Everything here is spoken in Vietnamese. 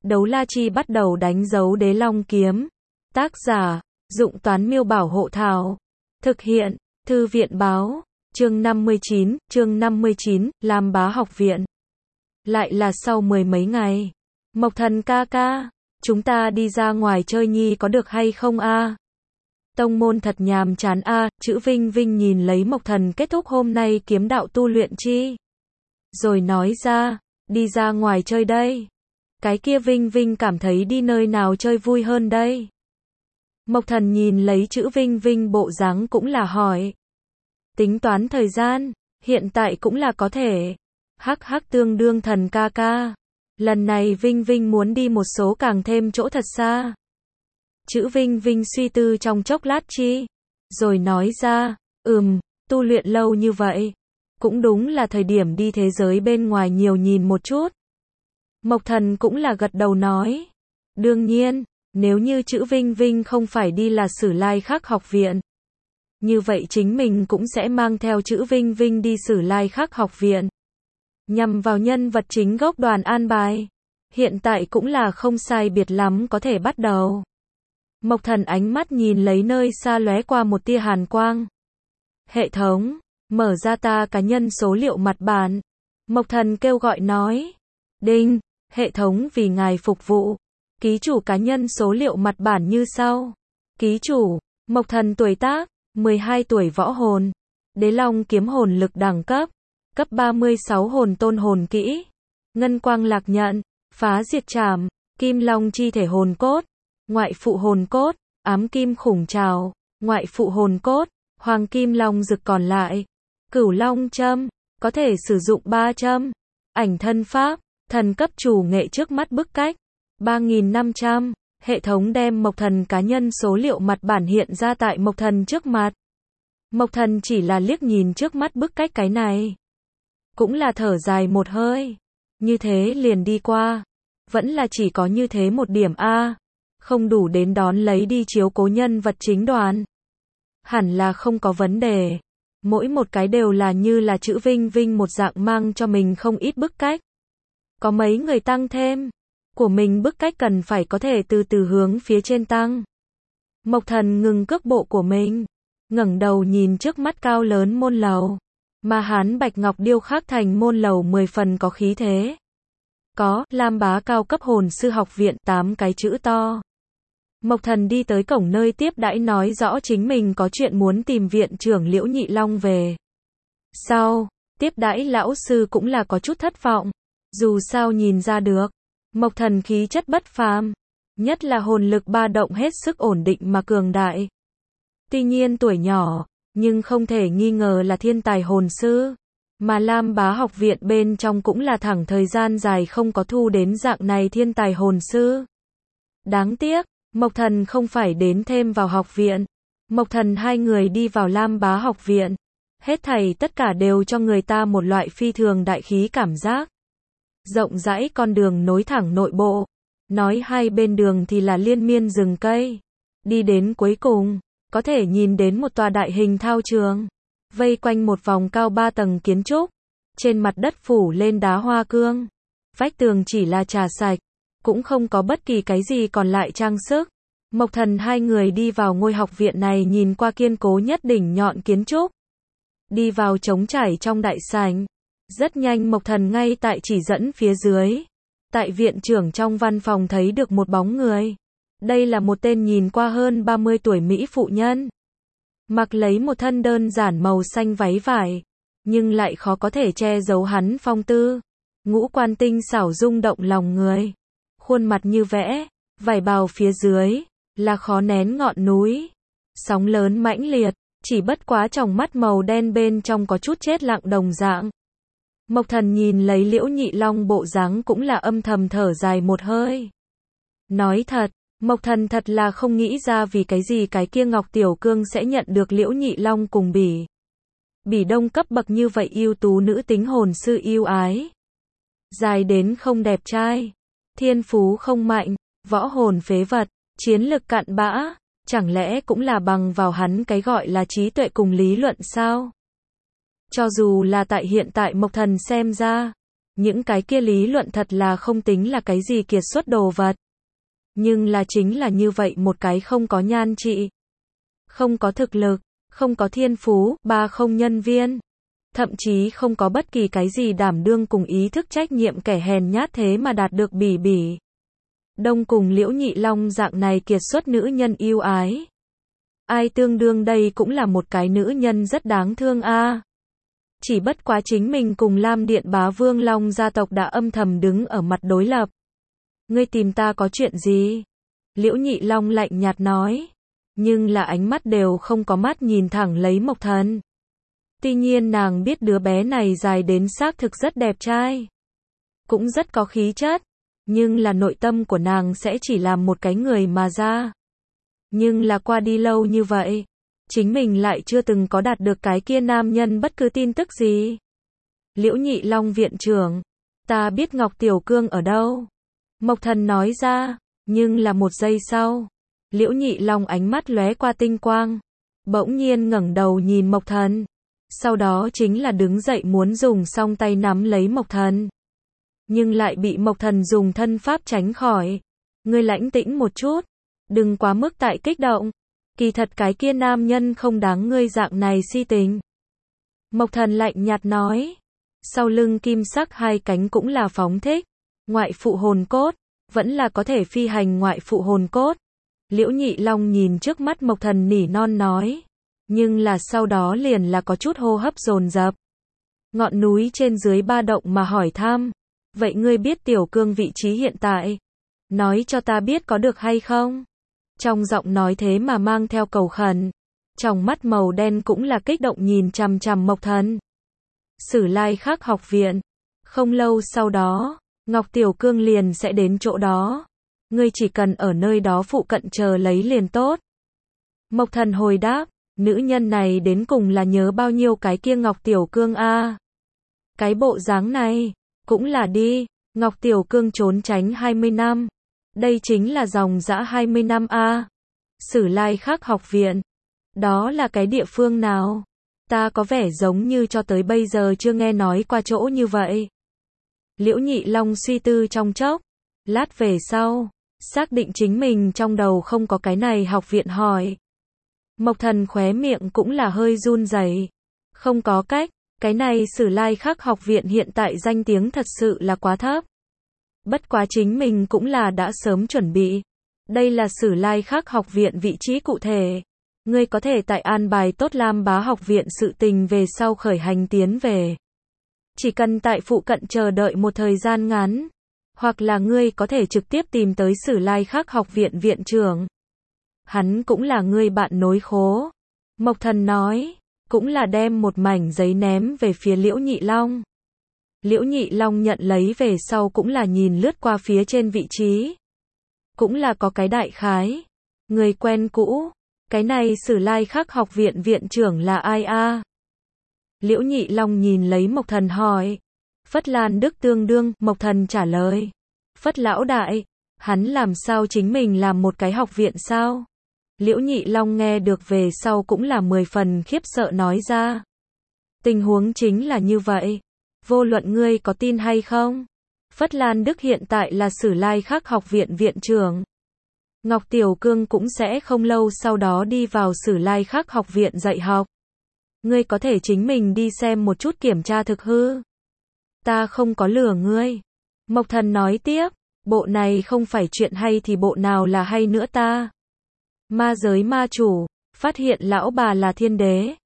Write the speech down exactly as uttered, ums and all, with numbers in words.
Đấu la chi bắt đầu đánh dấu đế long kiếm. Tác giả, Dụng Toán Miêu Bảo Hộ Thảo. Thực hiện, Thư viện Báo. Chương năm mươi chín, chương năm mươi chín, Lam Bá Học Viện. Lại là sau mười mấy ngày. Mộc Thần ca ca, chúng ta đi ra ngoài chơi nhi có được hay không a? Tông môn thật nhàm chán a, chữ Vinh Vinh nhìn lấy Mộc Thần kết thúc hôm nay kiếm đạo tu luyện chi. Rồi nói ra, đi ra ngoài chơi đây. Cái kia Vinh Vinh cảm thấy đi nơi nào chơi vui hơn đây. Mộc Thần nhìn lấy chữ Vinh Vinh bộ dáng cũng là hỏi. Tính toán thời gian, hiện tại cũng là có thể. Hắc hắc tương đương Thần ca ca. Lần này Vinh Vinh muốn đi một số càng thêm chỗ thật xa. Chữ Vinh Vinh suy tư trong chốc lát chi. Rồi nói ra, ừm, tu luyện lâu như vậy. Cũng đúng là thời điểm đi thế giới bên ngoài nhiều nhìn một chút. Mộc Thần cũng là gật đầu nói. Đương nhiên, nếu như chữ Vinh Vinh không phải đi là Sử Lai Khắc học viện. Như vậy chính mình cũng sẽ mang theo chữ Vinh Vinh đi Sử Lai Khắc học viện. Nhằm vào nhân vật chính gốc đoàn an bài. Hiện tại cũng là không sai biệt lắm có thể bắt đầu. Mộc Thần ánh mắt nhìn lấy nơi xa lóe qua một tia hàn quang. Hệ thống, mở ra ta cá nhân số liệu mặt bản. Mộc Thần kêu gọi nói. Đinh, hệ thống vì ngài phục vụ. Ký chủ cá nhân số liệu mặt bản như sau. Ký chủ, Mộc Thần tuổi tác, mười hai tuổi võ hồn. Đế long kiếm hồn lực đẳng cấp. Cấp ba mươi sáu hồn tôn hồn kỹ. Ngân quang lạc nhận, phá diệt trảm, kim long chi thể hồn cốt. Ngoại phụ hồn cốt, ám kim khủng trào, ngoại phụ hồn cốt, hoàng kim long rực còn lại. Cửu long châm, có thể sử dụng ba châm. Ảnh thân pháp, thần cấp chủ nghệ trước mắt bức cách. ba nghìn năm trăm, hệ thống đem Mộc Thần cá nhân số liệu mặt bản hiện ra tại Mộc Thần trước mặt. Mộc Thần chỉ là liếc nhìn trước mắt bức cách cái này. Cũng là thở dài một hơi. Như thế liền đi qua. Vẫn là chỉ có như thế một điểm A. Không đủ đến đón lấy đi chiếu cố nhân vật chính đoàn. Hẳn là không có vấn đề. Mỗi một cái đều là như là chữ Vinh Vinh một dạng mang cho mình không ít bức cách. Có mấy người tăng thêm. Của mình bức cách cần phải có thể từ từ hướng phía trên tăng. Mộc Thần ngừng cước bộ của mình. Ngẩng đầu nhìn trước mắt cao lớn môn lầu. Mà hán bạch ngọc điêu khắc thành môn lầu mười phần có khí thế. Có, Lam Bá cao cấp hồn sư học viện tám cái chữ to. Mộc Thần đi tới cổng nơi tiếp đãi nói rõ chính mình có chuyện muốn tìm viện trưởng Liễu Nhị Long về. Sau, tiếp đãi lão sư cũng là có chút thất vọng. Dù sao nhìn ra được, Mộc Thần khí chất bất phàm, nhất là hồn lực ba động hết sức ổn định mà cường đại. Tuy nhiên tuổi nhỏ, nhưng không thể nghi ngờ là thiên tài hồn sư. Mà Lam Bá học viện bên trong cũng là thẳng thời gian dài không có thu đến dạng này thiên tài hồn sư. Đáng tiếc, Mộc Thần không phải đến thêm vào học viện. Mộc Thần hai người đi vào Lam Bá học viện. Hết thảy tất cả đều cho người ta một loại phi thường đại khí cảm giác. Rộng rãi con đường nối thẳng nội bộ. Nói hai bên đường thì là liên miên rừng cây. Đi đến cuối cùng, có thể nhìn đến một tòa đại hình thao trường. Vây quanh một vòng cao ba tầng kiến trúc. Trên mặt đất phủ lên đá hoa cương. Vách tường chỉ là trà sạch. Cũng không có bất kỳ cái gì còn lại trang sức. Mộc Thần hai người đi vào ngôi học viện này nhìn qua kiên cố nhất đỉnh nhọn kiến trúc. Đi vào trống trải trong đại sảnh. Rất nhanh Mộc Thần ngay tại chỉ dẫn phía dưới. Tại viện trưởng trong văn phòng thấy được một bóng người. Đây là một tên nhìn qua hơn ba mươi tuổi mỹ phụ nhân. Mặc lấy một thân đơn giản màu xanh váy vải. Nhưng lại khó có thể che giấu hắn phong tư. Ngũ quan tinh xảo rung động lòng người. Khuôn mặt như vẽ, vải bào phía dưới, là khó nén ngọn núi. Sóng lớn mãnh liệt, chỉ bất quá tròng mắt màu đen bên trong có chút chết lặng đồng dạng. Mộc Thần nhìn lấy Liễu Nhị Long bộ dáng cũng là âm thầm thở dài một hơi. Nói thật, Mộc Thần thật là không nghĩ ra vì cái gì cái kia Ngọc Tiểu Cương sẽ nhận được Liễu Nhị Long cùng Bỉ. Bỉ Đông cấp bậc như vậy ưu tú nữ tính hồn sư yêu ái. Dài đến không đẹp trai. Thiên phú không mạnh, võ hồn phế vật, chiến lực cặn bã, chẳng lẽ cũng là bằng vào hắn cái gọi là trí tuệ cùng lý luận sao? Cho dù là tại hiện tại Mộc Thần xem ra, Những cái kia lý luận thật là không tính là cái gì kiệt xuất đồ vật. Nhưng là chính là như vậy một cái không có nhan trị, không có thực lực, không có thiên phú, ba không nhân viên. Thậm chí không có bất kỳ cái gì đảm đương cùng ý thức trách nhiệm kẻ hèn nhát thế mà đạt được Bỉ Bỉ Đông cùng Liễu Nhị Long dạng này kiệt xuất nữ nhân yêu ái. Ai tương đương đây cũng là một cái nữ nhân rất đáng thương a. À. Chỉ bất quá chính mình cùng Lam Điện Bá Vương Long gia tộc đã âm thầm đứng ở mặt đối lập. Ngươi tìm ta có chuyện gì? Liễu Nhị Long lạnh nhạt nói. Nhưng là ánh mắt đều không có mắt nhìn thẳng lấy Mộc Thần. Tuy nhiên nàng biết đứa bé này dài đến xác thực rất đẹp trai, cũng rất có khí chất, nhưng là nội tâm của nàng sẽ chỉ làm một cái người mà ra. Nhưng là qua đi lâu như vậy, chính mình lại chưa từng có đạt được cái kia nam nhân bất cứ tin tức gì. Liễu Nhị Long viện trưởng, ta biết Ngọc Tiểu Cương ở đâu. Mộc Thần nói ra, nhưng là một giây sau, Liễu Nhị Long ánh mắt lóe qua tinh quang, bỗng nhiên ngẩng đầu nhìn Mộc Thần. Sau đó chính là đứng dậy muốn dùng song tay nắm lấy Mộc Thần. Nhưng lại bị Mộc Thần dùng thân pháp tránh khỏi. Ngươi lãnh tĩnh một chút, đừng quá mức tại kích động. Kỳ thật cái kia nam nhân không đáng ngươi dạng này si tình. Mộc Thần lạnh nhạt nói. Sau lưng kim sắc hai cánh cũng là phóng thích. Ngoại phụ hồn cốt, vẫn là có thể phi hành ngoại phụ hồn cốt. Liễu Nhị Long nhìn trước mắt Mộc Thần nỉ non nói. Nhưng là sau đó liền là có chút hô hấp dồn dập. Ngọn núi trên dưới ba động mà hỏi thăm. Vậy ngươi biết Tiểu Cương vị trí hiện tại? Nói cho ta biết có được hay không? Trong giọng nói thế mà mang theo cầu khẩn. Trong mắt màu đen cũng là kích động nhìn chằm chằm Mộc Thần. Sử Lai Khắc học viện. Không lâu sau đó, Ngọc Tiểu Cương liền sẽ đến chỗ đó. Ngươi chỉ cần ở nơi đó phụ cận chờ lấy liền tốt. Mộc Thần hồi đáp. Nữ nhân này đến cùng là nhớ bao nhiêu cái kia Ngọc Tiểu Cương a? À? Cái bộ dáng này, cũng là đi, Ngọc Tiểu Cương trốn tránh hai mươi năm. Đây chính là dòng dã hai mươi năm a. À? Sử Lai Khắc học viện. Đó là cái địa phương nào? Ta có vẻ giống như cho tới bây giờ chưa nghe nói qua chỗ như vậy. Liễu Nhị Long suy tư trong chốc, lát về sau, xác định chính mình trong đầu không có cái này học viện hỏi. Mộc Thần khóe miệng cũng là hơi run rẩy. Không có cách, cái này Sử Lai Khắc học viện hiện tại danh tiếng thật sự là quá thấp. Bất quá chính mình cũng là đã sớm chuẩn bị. Đây là Sử Lai Khắc học viện vị trí cụ thể. Ngươi có thể tại an bài tốt Lam Bá học viện sự tình về sau khởi hành tiến về. Chỉ cần tại phụ cận chờ đợi một thời gian ngắn. Hoặc là ngươi có thể trực tiếp tìm tới Sử Lai Khắc học viện viện trưởng. Hắn cũng là ngươi bạn nối khố. Mộc Thần nói, cũng là đem một mảnh giấy ném về phía Liễu Nhị Long. Liễu Nhị Long nhận lấy về sau cũng là nhìn lướt qua phía trên vị trí. Cũng là có cái đại khái. Người quen cũ. Cái này Sử Lai Khắc học viện viện trưởng là ai a? À? Liễu Nhị Long nhìn lấy Mộc Thần hỏi. Phất Lan Đức tương đương, Mộc Thần trả lời. Phất lão đại, hắn làm sao chính mình làm một cái học viện sao? Liễu Nhị Long nghe được về sau cũng là mười phần khiếp sợ nói ra. Tình huống chính là như vậy. Vô luận ngươi có tin hay không? Phất Lan Đức hiện tại là Sử Lai Khắc học viện viện trưởng. Ngọc Tiểu Cương cũng sẽ không lâu sau đó đi vào Sử Lai Khắc học viện dạy học. Ngươi có thể chính mình đi xem một chút kiểm tra thực hư. Ta không có lừa ngươi. Mộc Thần nói tiếp, bộ này không phải chuyện hay thì bộ nào là hay nữa ta. Ma giới ma chủ, phát hiện lão bà là thiên đế.